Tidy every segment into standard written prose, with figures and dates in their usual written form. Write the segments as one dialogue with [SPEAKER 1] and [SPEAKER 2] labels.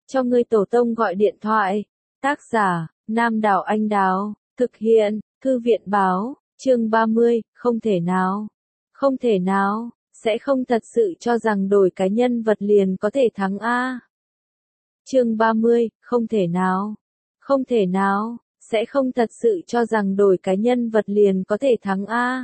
[SPEAKER 1] cho ngươi tổ tông gọi điện thoại. Tác giả, Nam Đào Anh Đào, thực hiện, Thư viện báo, chương 30, không thể nào. Không thể nào, sẽ không thật sự cho rằng đổi cái nhân vật liền có thể thắng a. Chương 30, không thể nào. Không thể nào, sẽ không thật sự cho rằng đổi cái nhân vật liền có thể thắng a.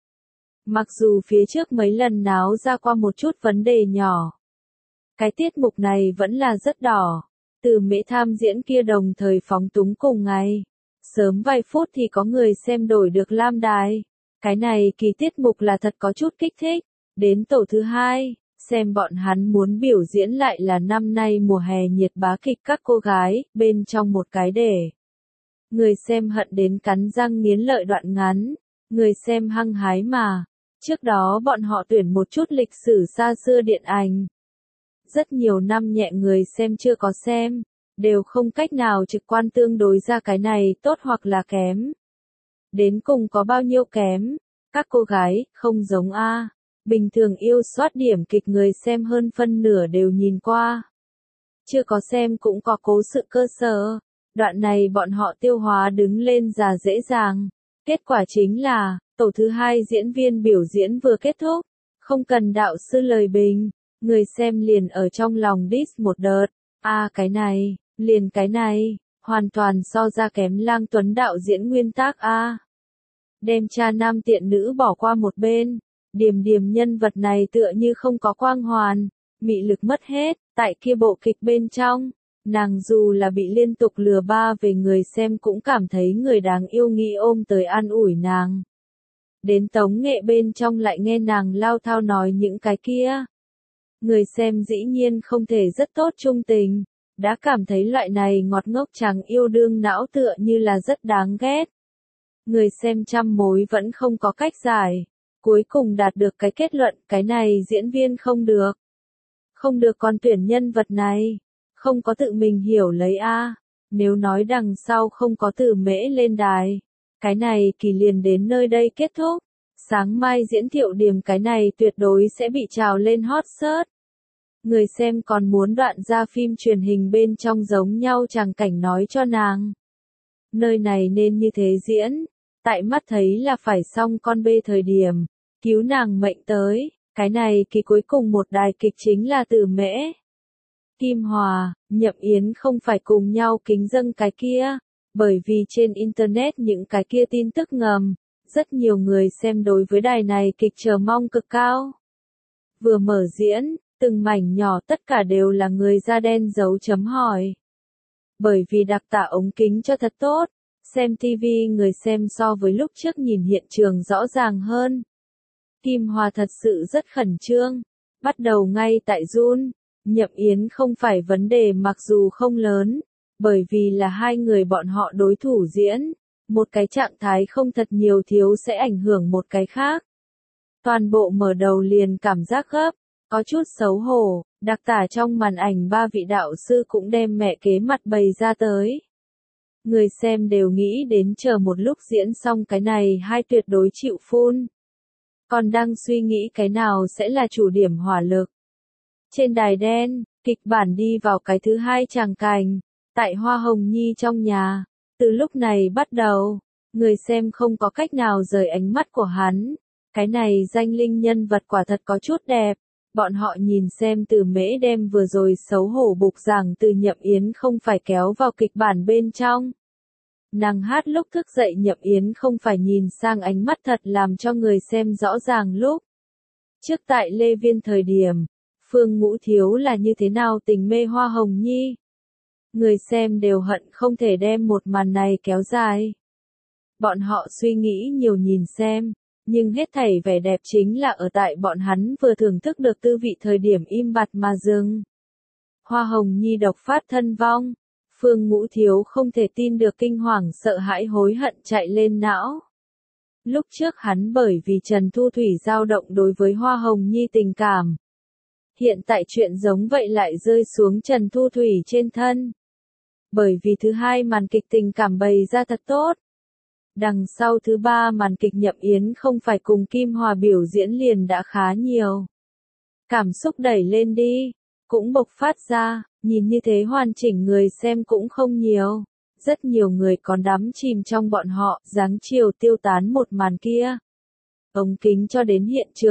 [SPEAKER 1] Mặc dù phía trước mấy lần náo ra qua một chút vấn đề nhỏ. Cái tiết mục này vẫn là rất đỏ. Từ Mễ tham diễn kia đồng thời phóng túng cùng ngày. Sớm vài phút thì có người xem đổi được Lam Đài. Cái này kỳ tiết mục là thật có chút kích thích. Đến tổ thứ hai, xem bọn hắn muốn biểu diễn lại là năm nay mùa hè nhiệt bá kịch các cô gái, bên trong một cái để. Người xem hận đến cắn răng nghiến lợi đoạn ngắn. Người xem hăng hái mà. Trước đó bọn họ tuyển một chút lịch sử xa xưa điện ảnh. Rất nhiều năm nhẹ người xem chưa có xem, đều không cách nào trực quan tương đối ra cái này tốt hoặc là kém. Đến cùng có bao nhiêu kém, các cô gái, không giống a. Bình thường yêu soát điểm kịch người xem hơn phân nửa đều nhìn qua. Chưa có xem cũng có cố sự cơ sở, đoạn này bọn họ tiêu hóa đứng lên già dễ dàng. Kết quả chính là, tổ thứ hai diễn viên biểu diễn vừa kết thúc, không cần đạo sư lời bình. Người xem liền ở trong lòng diss một đợt, cái này, liền cái này, hoàn toàn so ra kém Lang Tuấn đạo diễn nguyên tác đem cha nam tiện nữ bỏ qua một bên, Điềm Điềm nhân vật này tựa như không có quang hoàn, mị lực mất hết, tại kia bộ kịch bên trong, nàng dù là bị liên tục lừa ba về người xem cũng cảm thấy người đáng yêu nghĩ ôm tới an ủi nàng. Đến tống nghệ bên trong lại nghe nàng lao thao nói những cái kia. Người xem dĩ nhiên không thể rất tốt trung tình, đã cảm thấy loại này ngọt ngốc chẳng yêu đương não tựa như là rất đáng ghét. Người xem trăm mối vẫn không có cách giải, cuối cùng đạt được cái kết luận cái này diễn viên không được. Không được còn tuyển nhân vật này, không có tự mình hiểu lấy nếu nói đằng sau không có từ Mễ lên đài, cái này kỳ liền đến nơi đây kết thúc. Sáng mai diễn Thiệu Điềm cái này tuyệt đối sẽ bị trào lên hot search. Người xem còn muốn đoạn ra phim truyền hình bên trong giống nhau tràng cảnh nói cho nàng. Nơi này nên như thế diễn, tại mắt thấy là phải xong con bê thời điểm, cứu nàng mệnh tới, cái này kỳ cuối cùng một đài kịch chính là Từ Mễ. Kim Hòa, Nhậm Yến không phải cùng nhau kính dâng cái kia, bởi vì trên Internet những cái kia tin tức ngầm, rất nhiều người xem đối với đài này kịch chờ mong cực cao. Vừa mở diễn, từng mảnh nhỏ tất cả đều là người da đen dấu chấm hỏi. Bởi vì đặc tả ống kính cho thật tốt, xem TV người xem so với lúc trước nhìn hiện trường rõ ràng hơn. Kim Hòa thật sự rất khẩn trương, bắt đầu ngay tại run. Nhậm Yến không phải vấn đề mặc dù không lớn, bởi vì là hai người bọn họ đối thủ diễn, một cái trạng thái không thật nhiều thiếu sẽ ảnh hưởng một cái khác. Toàn bộ mở đầu liền cảm giác gấp. Có chút xấu hổ, đặc tả trong màn ảnh ba vị đạo sư cũng đem mẹ kế mặt bày ra tới. Người xem đều nghĩ đến chờ một lúc diễn xong cái này hai tuyệt đối chịu phun. Còn đang suy nghĩ cái nào sẽ là chủ điểm hỏa lực. Trên đài đen, kịch bản đi vào cái thứ hai tràng cảnh, tại Hoa Hồng Nhi trong nhà. Từ lúc này bắt đầu, người xem không có cách nào rời ánh mắt của hắn. Cái này danh linh nhân vật quả thật có chút đẹp. Bọn họ nhìn xem Từ Mễ đem vừa rồi xấu hổ bục giảng từ Nhậm Yến không phải kéo vào kịch bản bên trong. Nàng hát lúc thức dậy Nhậm Yến không phải nhìn sang ánh mắt thật làm cho người xem rõ ràng lúc. Trước tại Lê Viên thời điểm, Phương Ngũ Thiếu là như thế nào tình mê Hoa Hồng Nhi. Người xem đều hận không thể đem một màn này kéo dài. Bọn họ suy nghĩ nhiều nhìn xem. Nhưng hết thảy vẻ đẹp chính là ở tại bọn hắn vừa thưởng thức được tư vị thời điểm im bặt mà dừng. Hoa Hồng Nhi độc phát thân vong, Phương Ngũ Thiếu không thể tin được kinh hoàng sợ hãi hối hận chạy lên não. Lúc trước hắn bởi vì Trần Thu Thủy dao động đối với Hoa Hồng Nhi tình cảm. Hiện tại chuyện giống vậy lại rơi xuống Trần Thu Thủy trên thân. Bởi vì thứ hai màn kịch tình cảm bày ra thật tốt. Đằng sau thứ ba màn kịch Nhậm Yến không phải cùng Kim Hòa biểu diễn liền đã khá nhiều. Cảm xúc đẩy lên đi, cũng bộc phát ra, nhìn như thế hoàn chỉnh người xem cũng không nhiều. Rất nhiều người còn đắm chìm trong bọn họ, dáng chiều tiêu tán một màn kia. Ống kính cho đến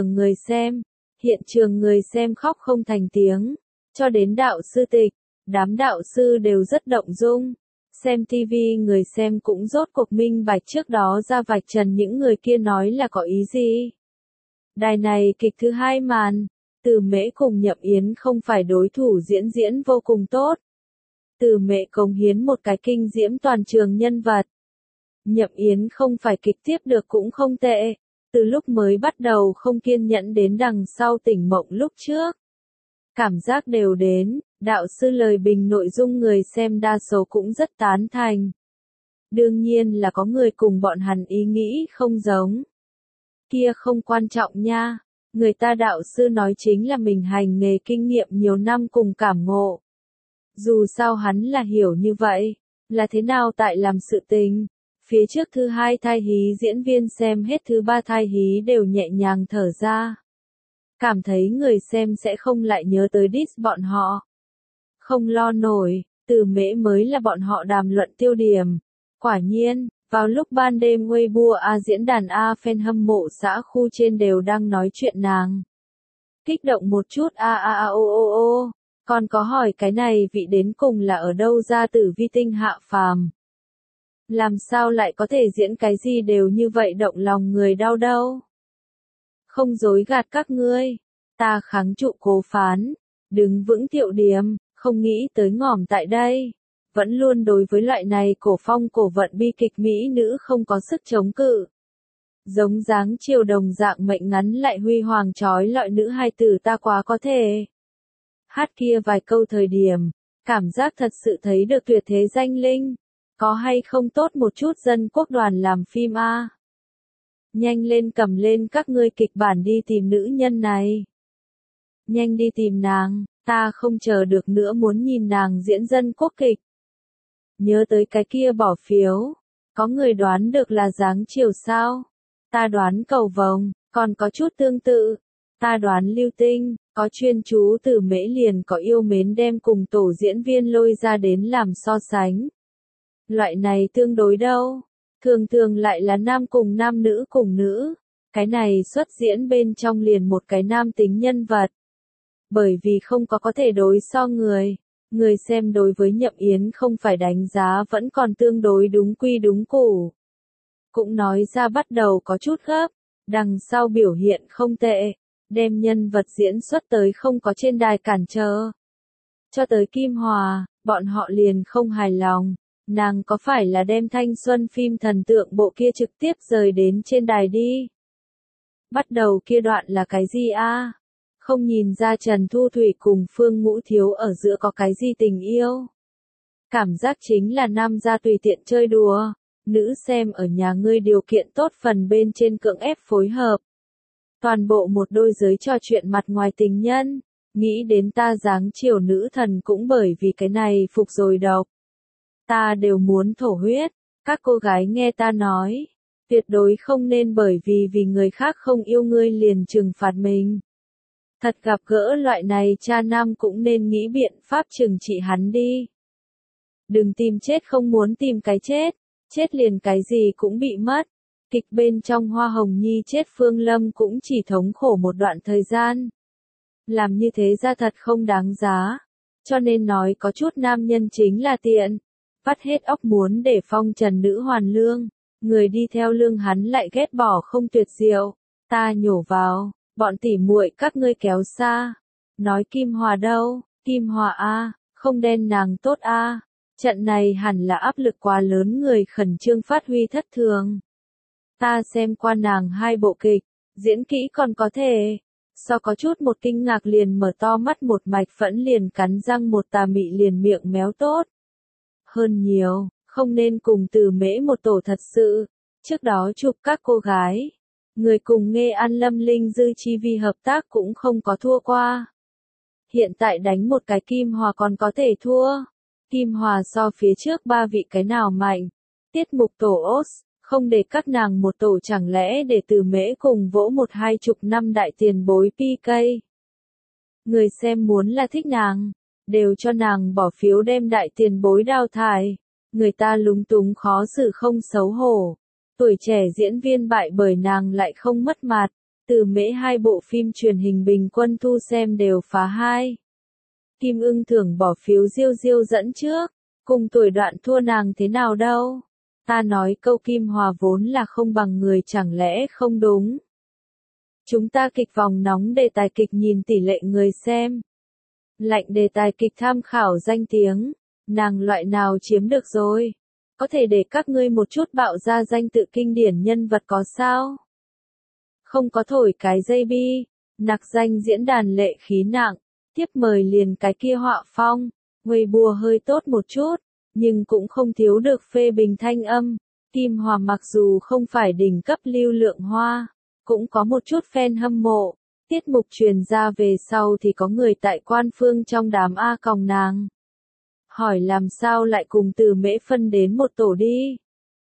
[SPEAKER 1] hiện trường người xem khóc không thành tiếng, cho đến đạo sư tịch, đám đạo sư đều rất động dung. Xem TV người xem cũng rốt cuộc minh bạch trước đó ra vạch trần những người kia nói là có ý gì. Đài này kịch thứ 2 màn, Từ Mễ cùng Nhậm Yến không phải đối thủ diễn vô cùng tốt. Từ Mễ cống hiến một cái kinh diễm toàn trường nhân vật. Nhậm Yến không phải kịch tiếp được cũng không tệ, từ lúc mới bắt đầu không kiên nhẫn đến đằng sau tỉnh mộng lúc trước. Cảm giác đều đến, đạo sư lời bình nội dung người xem đa số cũng rất tán thành. Đương nhiên là có người cùng bọn hắn ý nghĩ không giống. Kia không quan trọng nha, người ta đạo sư nói chính là mình hành nghề kinh nghiệm nhiều năm cùng cảm ngộ. Dù sao hắn là hiểu như vậy, là thế nào tại làm sự tình. Phía trước thứ 2 thai hí diễn viên xem hết thứ 3 thai hí đều nhẹ nhàng thở ra. Cảm thấy người xem sẽ không lại nhớ tới diss bọn họ. Không lo nổi, Từ Mễ mới là bọn họ đàm luận tiêu điểm. Quả nhiên, vào lúc ban đêm Weibo diễn đàn fan hâm mộ xã khu trên đều đang nói chuyện nàng. Kích động một chút ô. Còn có hỏi cái này vị đến cùng là ở đâu ra Tử Vi tinh hạ phàm. Làm sao lại có thể diễn cái gì đều như vậy động lòng người đau đâu. Không dối gạt các ngươi, ta kháng trụ cố phán, đứng vững thiệu điểm, không nghĩ tới ngỏm tại đây. Vẫn luôn đối với loại này cổ phong cổ vận bi kịch mỹ nữ không có sức chống cự. Giống dáng chiều đồng dạng mệnh ngắn lại huy hoàng trói lọi nữ hai tử ta quá có thể. Hát kia vài câu thời điểm, cảm giác thật sự thấy được tuyệt thế danh linh. Có hay không tốt một chút dân quốc đoàn làm phim a? Nhanh lên cầm lên các ngươi kịch bản đi tìm nữ nhân này. Nhanh đi tìm nàng, ta không chờ được nữa muốn nhìn nàng diễn dân quốc kịch. Nhớ tới cái kia bỏ phiếu, có người đoán được là dáng chiều sao? Ta đoán cầu vồng, còn có chút tương tự. Ta đoán lưu tinh, có chuyên chú Từ Mễ liền có yêu mến đem cùng tổ diễn viên lôi ra đến làm so sánh. Loại này tương đối đâu, thường lại là nam cùng nam nữ cùng nữ, cái này xuất diễn bên trong liền một cái nam tính nhân vật. Bởi vì không có thể đối so người xem đối với Nhậm Yến không phải đánh giá vẫn còn tương đối đúng quy đúng củ. Cũng nói ra bắt đầu có chút gấp, đằng sau biểu hiện không tệ, đem nhân vật diễn xuất tới không có trên đài cản trở. Cho tới Kim Hòa, bọn họ liền không hài lòng. Nàng có phải là đem thanh xuân phim thần tượng bộ kia trực tiếp rời đến trên đài đi? Bắt đầu kia đoạn là cái gì a? Không nhìn ra Trần Thu Thủy cùng Phương Ngũ Thiếu ở giữa có cái gì tình yêu? Cảm giác chính là nam gia tùy tiện chơi đùa, nữ xem ở nhà ngươi điều kiện tốt phần bên trên cưỡng ép phối hợp. Toàn bộ một đôi giới trò chuyện mặt ngoài tình nhân, nghĩ đến ta dáng chiều nữ thần cũng bởi vì cái này phục rồi độc. Ta đều muốn thổ huyết, các cô gái nghe ta nói, tuyệt đối không nên bởi vì người khác không yêu ngươi liền trừng phạt mình. Thật gặp gỡ loại này cha nam cũng nên nghĩ biện pháp trừng trị hắn đi. Đừng tìm chết không muốn tìm cái chết liền cái gì cũng bị mất. Kịch bên trong Hoa Hồng Nhi chết Phương Lâm cũng chỉ thống khổ một đoạn thời gian. Làm như thế ra thật không đáng giá. Cho nên nói có chút nam nhân chính là tiện. Vắt hết óc muốn để phong trần nữ hoàn lương. Người đi theo lương hắn lại ghét bỏ không tuyệt diệu. Ta nhổ vào, bọn tỉ muội các ngươi kéo xa. Nói Kim Hòa đâu, Kim Hòa a, không đen nàng tốt a. Trận này hẳn là áp lực quá lớn người khẩn trương phát huy thất thường. Ta xem qua nàng 2 bộ kịch, diễn kỹ còn có thể. Sau có chút một kinh ngạc liền mở to mắt một mạch phẫn liền cắn răng một tà mị liền miệng méo tốt. Hơn nhiều, không nên cùng Từ Mễ một tổ thật sự. Trước đó chụp các cô gái. Người cùng Nghê An Lâm Linh Dư Chi Vi hợp tác cũng không có thua qua. Hiện tại đánh một cái Kim Hòa còn có thể thua. Kim Hòa so phía trước 3 vị cái nào mạnh. Tiết mục tổ Os, không để các nàng một tổ chẳng lẽ để Từ Mễ cùng vỗ 1-20 năm đại tiền bối PK. Người xem muốn là thích nàng, đều cho nàng bỏ phiếu đem đại tiền bối đào thải. Người ta lúng túng khó xử không xấu hổ. Tuổi trẻ diễn viên bại bởi nàng lại không mất mặt. Từ Mễ 2 bộ phim truyền hình bình quân thu xem đều phá 2. Kim Ưng Thưởng bỏ phiếu Diêu Diêu dẫn trước. Cùng tuổi đoạn thua nàng thế nào đâu. Ta nói câu Kim Hòa vốn là không bằng người chẳng lẽ không đúng. Chúng ta kịch vòng nóng đề tài kịch nhìn tỷ lệ người xem. Lạnh đề tài kịch tham khảo danh tiếng. Nàng loại nào chiếm được rồi. Có thể để các ngươi một chút bạo ra danh tự kinh điển nhân vật có sao? Không có thổi cái dây bi. Nặc danh diễn đàn lệ khí nặng. Tiếp mời liền cái kia họa phong. Weibo hơi tốt một chút. Nhưng cũng không thiếu được phê bình thanh âm. Kim Hòa mặc dù không phải đỉnh cấp lưu lượng hoa. Cũng có một chút fan hâm mộ. Tiết mục truyền ra về sau thì có người tại quan phương trong đám A còng nàng. Hỏi làm sao lại cùng Từ Mễ phân đến một tổ đi.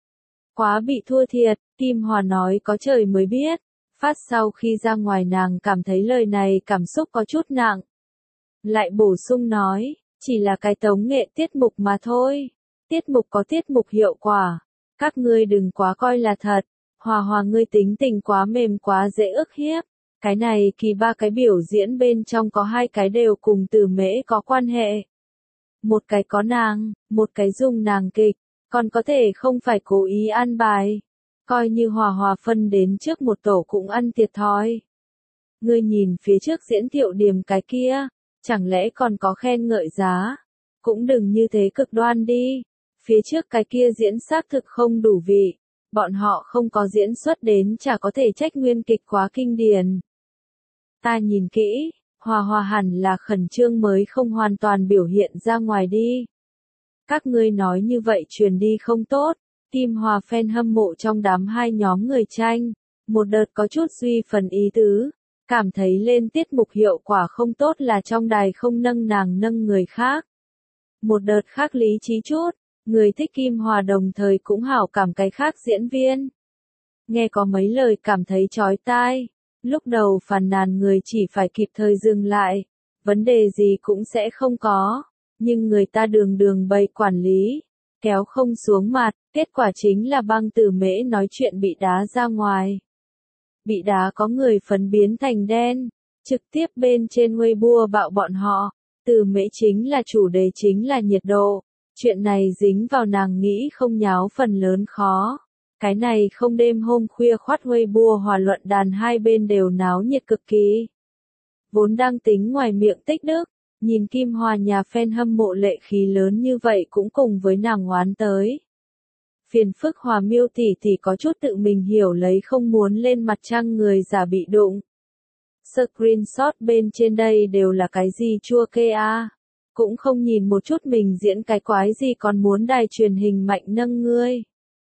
[SPEAKER 1] Quá bị thua thiệt, Kim Hòa nói có trời mới biết. Phát sau khi ra ngoài nàng cảm thấy lời này cảm xúc có chút nặng. Lại bổ sung nói, chỉ là cái tống nghệ tiết mục mà thôi. Tiết mục có tiết mục hiệu quả. Các ngươi đừng quá coi là thật. Hòa Hòa ngươi tính tình quá mềm quá dễ ức hiếp. Cái này kỳ ba cái biểu diễn bên trong có 2 cái đều cùng Từ Mễ có quan hệ. Một cái có nàng, một cái dùng nàng kịch, còn có thể không phải cố ý an bài. Coi như Hòa Hòa phân đến trước một tổ cũng ăn thiệt thòi. Ngươi nhìn phía trước diễn Thiệu Điềm cái kia, chẳng lẽ còn có khen ngợi giá. Cũng đừng như thế cực đoan đi. Phía trước cái kia diễn xác thực không đủ vị. Bọn họ không có diễn xuất đến chả có thể trách nguyên kịch quá kinh điển. Ta nhìn kỹ, Hòa Hòa hẳn là khẩn trương mới không hoàn toàn biểu hiện ra ngoài đi. Các ngươi nói như vậy truyền đi không tốt. Kim Hòa fan hâm mộ trong đám 2 nhóm người tranh. Một đợt có chút duy phần ý tứ. Cảm thấy lên tiết mục hiệu quả không tốt là trong đài không nâng nàng nâng người khác. Một đợt khác lý trí chút. Người thích Kim Hòa đồng thời cũng hảo cảm cái khác diễn viên. Nghe có mấy lời cảm thấy chói tai. Lúc đầu phàn nàn người chỉ phải kịp thời dừng lại. Vấn đề gì cũng sẽ không có. Nhưng người ta đường đường bày quản lý. Kéo không xuống mặt. Kết quả chính là băng Từ Mễ nói chuyện bị đá ra ngoài. Bị đá có người phấn biến thành đen. Trực tiếp bên trên Weibo bạo bọn họ. Từ Mễ chính là chủ đề chính là nhiệt độ. Chuyện này dính vào nàng nghĩ không nháo phần lớn khó. Cái này không đêm hôm khuya khoát Weibo hòa luận đàn hai bên đều náo nhiệt cực kỳ. Vốn đang tính ngoài miệng tích đức, nhìn Kim Hòa nhà fan hâm mộ lệ khí lớn như vậy cũng cùng với nàng oán tới. Phiền phức Hòa Miêu tỷ tỷ có chút tự mình hiểu lấy không muốn lên mặt trăng người giả bị đụng. Screenshot bên trên đây đều là cái gì chua kê a. Cũng không nhìn một chút mình diễn cái quái gì còn muốn đài truyền hình mạnh nâng ngươi.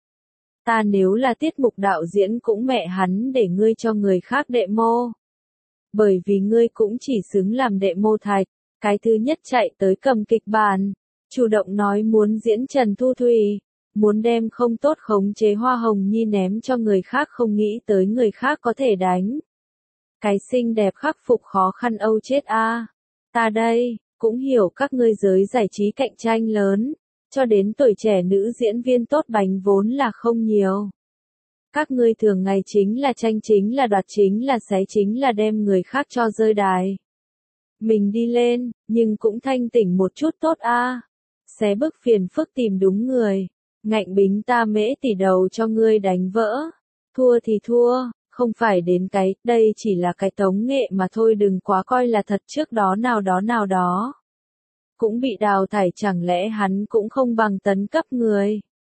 [SPEAKER 1] Ta nếu là tiết mục đạo diễn cũng mẹ hắn để ngươi cho người khác demo. Bởi vì ngươi cũng chỉ xứng làm demo thạch. Cái thứ nhất chạy tới cầm kịch bản. Chủ động nói muốn diễn Trần Thu Thủy. Muốn đem không tốt khống chế Hoa Hồng Nhi ném cho người khác không nghĩ tới người khác có thể đánh. Cái xinh đẹp khắc phục khó khăn âu chết a. Ta đây, cũng hiểu các ngươi giới giải trí cạnh tranh lớn. Cho đến tuổi trẻ nữ diễn viên tốt bánh vốn là không nhiều. Các ngươi thường ngày chính là tranh chính là đoạt chính là xé chính là đem người khác cho rơi đài. Mình đi lên, nhưng cũng thanh tỉnh một chút tốt a. Xé bức phiền phức tìm đúng người. Ngạnh bính ta Mễ tỷ đầu cho ngươi đánh vỡ. Thua thì thua, không phải đến cái, đây chỉ là cái tống nghệ mà thôi đừng quá coi là thật trước đó nào đó. Cũng bị đào thải chẳng lẽ hắn cũng không bằng tấn cấp người.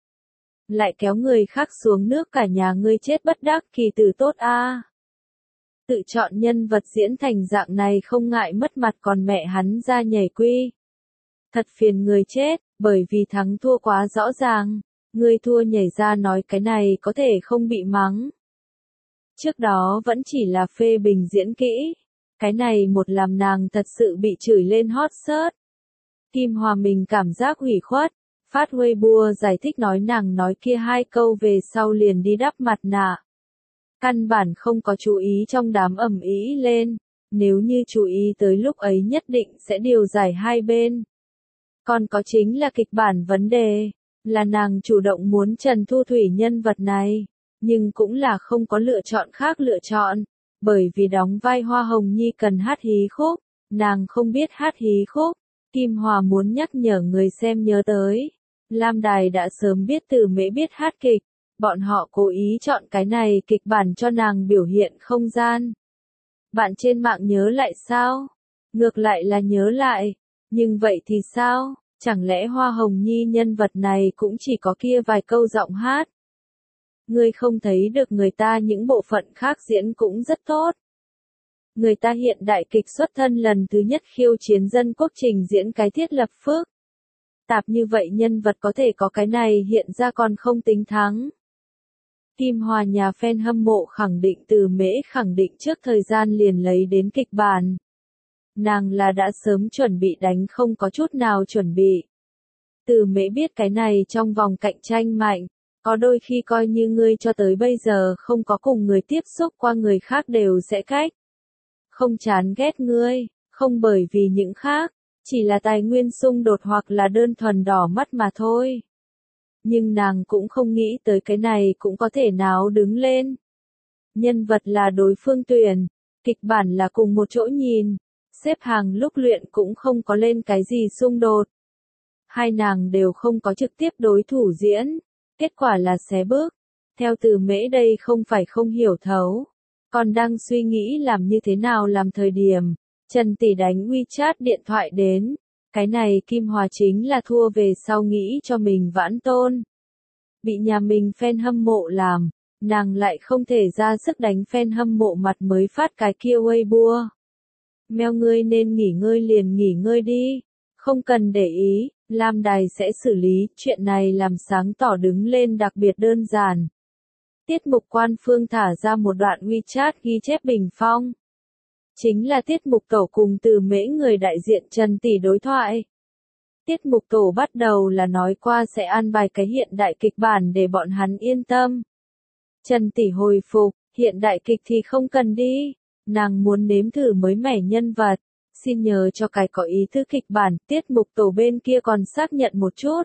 [SPEAKER 1] Lại kéo người khác xuống nước cả nhà ngươi chết bất đắc kỳ tử tốt a. Tự chọn nhân vật diễn thành dạng này không ngại mất mặt còn mẹ hắn ra nhảy quy. Thật phiền người chết, bởi vì thắng thua quá rõ ràng. Ngươi thua nhảy ra nói cái này có thể không bị mắng. Trước đó vẫn chỉ là phê bình diễn kỹ. Cái này một làm nàng thật sự bị chửi lên hot search. Kim Hòa mình cảm giác hủy khuất. Phát Weibo giải thích nói nàng nói kia 2 câu về sau liền đi đắp mặt nạ. Căn bản không có chú ý trong đám ầm ĩ lên. nếu như chú ý tới lúc ấy nhất định sẽ điều giải hai bên. Còn có chính là kịch bản vấn đề, là nàng chủ động muốn Trần Thu Thủy nhân vật này, nhưng cũng là không có lựa chọn khác lựa chọn, bởi vì đóng vai Hoa Hồng Nhi cần hát hí khúc, nàng không biết hát hí khúc, Kim Hòa muốn nhắc nhở người xem nhớ tới. Lam Đài đã sớm biết Từ Mễ biết hát kịch, bọn họ cố ý chọn cái này kịch bản cho nàng biểu hiện không gian. Bạn trên mạng nhớ lại sao? Ngược lại là nhớ lại, nhưng vậy thì sao? Chẳng lẽ Hoa Hồng Nhi nhân vật này cũng chỉ có kia vài câu giọng hát? Ngươi không thấy được người ta những bộ phận khác diễn cũng rất tốt. Người ta hiện đại kịch xuất thân lần thứ nhất khiêu chiến dân quốc trình diễn cái thiết lập phước. Tạp như vậy nhân vật có thể có cái này hiện ra còn không tính thắng. Kim Hòa nhà fan hâm mộ khẳng định Từ Mễ khẳng định trước thời gian liền lấy đến kịch bản. Nàng là đã sớm chuẩn bị đánh không có chút nào chuẩn bị. Từ Mễ biết cái này trong vòng cạnh tranh mạnh, có đôi khi coi như ngươi cho tới bây giờ không có cùng người tiếp xúc qua người khác đều sẽ cách. Không chán ghét ngươi, không bởi vì những khác, chỉ là tài nguyên xung đột hoặc là đơn thuần đỏ mắt mà thôi. Nhưng nàng cũng không nghĩ tới cái này cũng có thể nào đứng lên. Nhân vật là đối phương tuyển, kịch bản là cùng một chỗ nhìn, xếp hàng lúc luyện cũng không có lên cái gì xung đột. Hai nàng đều không có trực tiếp đối thủ diễn, kết quả là xé bước. Theo Từ Mễ đây không phải không hiểu thấu, còn đang suy nghĩ làm như thế nào làm thời điểm, Trần Tỷ đánh WeChat điện thoại đến. Cái này Kim Hòa chính là thua về sau nghĩ cho mình vãn tôn. Bị nhà mình fan hâm mộ làm, nàng lại không thể ra sức đánh fan hâm mộ mặt mới phát cái kia Weibo. Mèo ngươi nên nghỉ ngơi liền nghỉ ngơi đi, không cần để ý, Lam Đài sẽ xử lý, chuyện này làm sáng tỏ đứng lên đặc biệt đơn giản. Tiết mục Quan Phương thả ra một đoạn WeChat ghi chép bình phong. Chính là tiết mục tổ cùng Từ Mễ người đại diện Trần Tỷ đối thoại. Tiết mục tổ bắt đầu là nói qua sẽ an bài cái hiện đại kịch bản để bọn hắn yên tâm. Trần Tỷ hồi phục, hiện đại kịch thì không cần đi, nàng muốn nếm thử mới mẻ nhân vật, xin nhờ cho cái có ý thức kịch bản, tiết mục tổ bên kia còn xác nhận một chút.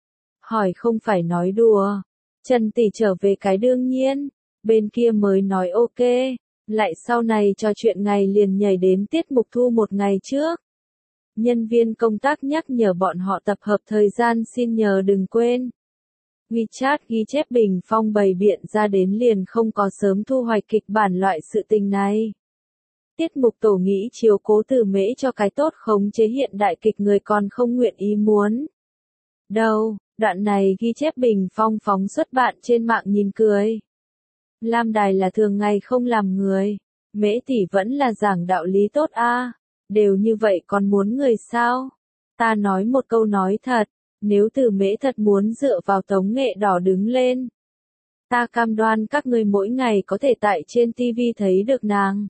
[SPEAKER 1] Hỏi không phải nói đùa, Trần Tỷ trở về cái đương nhiên, bên kia mới nói ok, lại sau này trò chuyện ngày liền nhảy đến tiết mục thu một ngày trước. Nhân viên công tác nhắc nhở bọn họ tập hợp thời gian xin nhờ đừng quên. WeChat ghi chép bình phong bày biện ra đến liền không có sớm thu hoạch kịch bản loại sự tình này. Tiết mục tổ nghĩ chiếu cố Từ Mễ cho cái tốt khống chế hiện đại kịch người còn không nguyện ý muốn. Đâu, đoạn này ghi chép bình phong phóng xuất bạn trên mạng nhìn cười. Lam Đài là thường ngày không làm người, Mễ tỷ vẫn là giảng đạo lý tốt a. Đều như vậy còn muốn người sao? Ta nói một câu nói thật, nếu Từ Mễ thật muốn dựa vào tống nghệ đỏ đứng lên, ta cam đoan các ngươi mỗi ngày có thể tại trên TV thấy được nàng.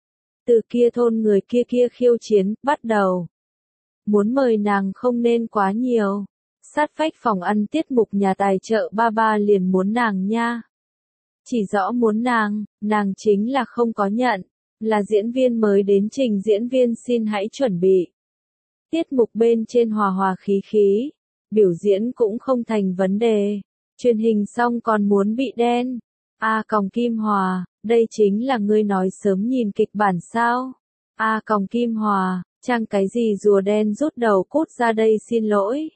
[SPEAKER 1] Từ kia thôn người kia khiêu chiến, bắt đầu. Muốn mời nàng không nên quá nhiều. Sát phách phòng ăn tiết mục nhà tài trợ ba liền muốn nàng nha. Chỉ rõ muốn nàng chính là không có nhận. Là diễn viên mới đến trình diễn viên xin hãy chuẩn bị. Tiết mục bên trên hòa hòa khí khí. Biểu diễn cũng không thành vấn đề. Truyền hình xong còn muốn bị đen. Còng Kim Hòa, đây chính là ngươi nói sớm nhìn kịch bản sao? Còng Kim Hòa, trang cái gì rùa đen rút đầu cút ra đây xin lỗi.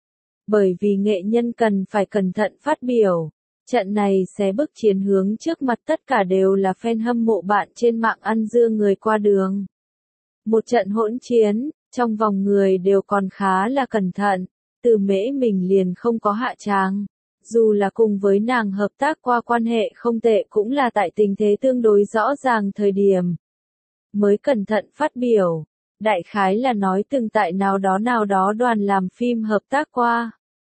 [SPEAKER 1] Bởi vì nghệ nhân cần phải cẩn thận phát biểu. Trận này xé bức chiến hướng trước mặt tất cả đều là fan hâm mộ bạn trên mạng ăn dưa người qua đường. Một trận hỗn chiến, trong vòng người đều còn khá là cẩn thận, Từ Mễ mình liền không có hạ tràng. Dù là cùng với nàng hợp tác qua quan hệ không tệ cũng là tại tình thế tương đối rõ ràng thời điểm. Mới cẩn thận phát biểu, đại khái là nói từng tại nào đó đoàn làm phim hợp tác qua.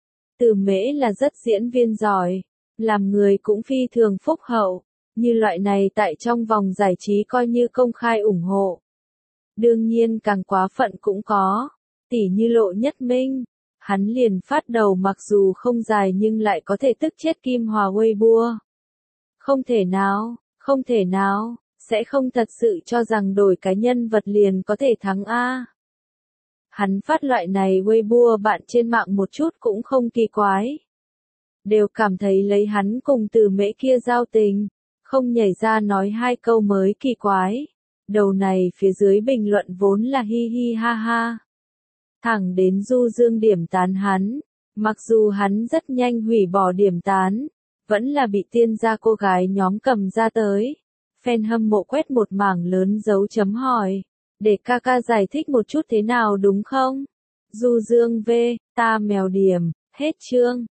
[SPEAKER 1] Từ Mễ là rất diễn viên giỏi, làm người cũng phi thường phúc hậu, như loại này tại trong vòng giải trí coi như công khai ủng hộ. Đương nhiên càng quá phận cũng có, tỉ như Lộ Nhất Minh. Hắn liền phát đầu mặc dù không dài nhưng lại có thể tức chết Kim Hòa Weibo. Không thể nào, sẽ không thật sự cho rằng đổi cái nhân vật liền có thể thắng a. Hắn phát loại này Weibo bạn trên mạng một chút cũng không kỳ quái. Đều cảm thấy lấy hắn cùng Từ Mễ kia giao tình, không nhảy ra nói hai câu mới kỳ quái. Đầu này phía dưới bình luận vốn là hi hi ha ha. Thẳng đến Du Dương điểm tán hắn, mặc dù hắn rất nhanh hủy bỏ điểm tán, vẫn là bị tiên gia cô gái nhóm cầm ra tới. Fan hâm mộ quét một mảng lớn dấu chấm hỏi, để ca ca giải thích một chút thế nào đúng không? Du Dương V, ta mèo điểm, hết chương.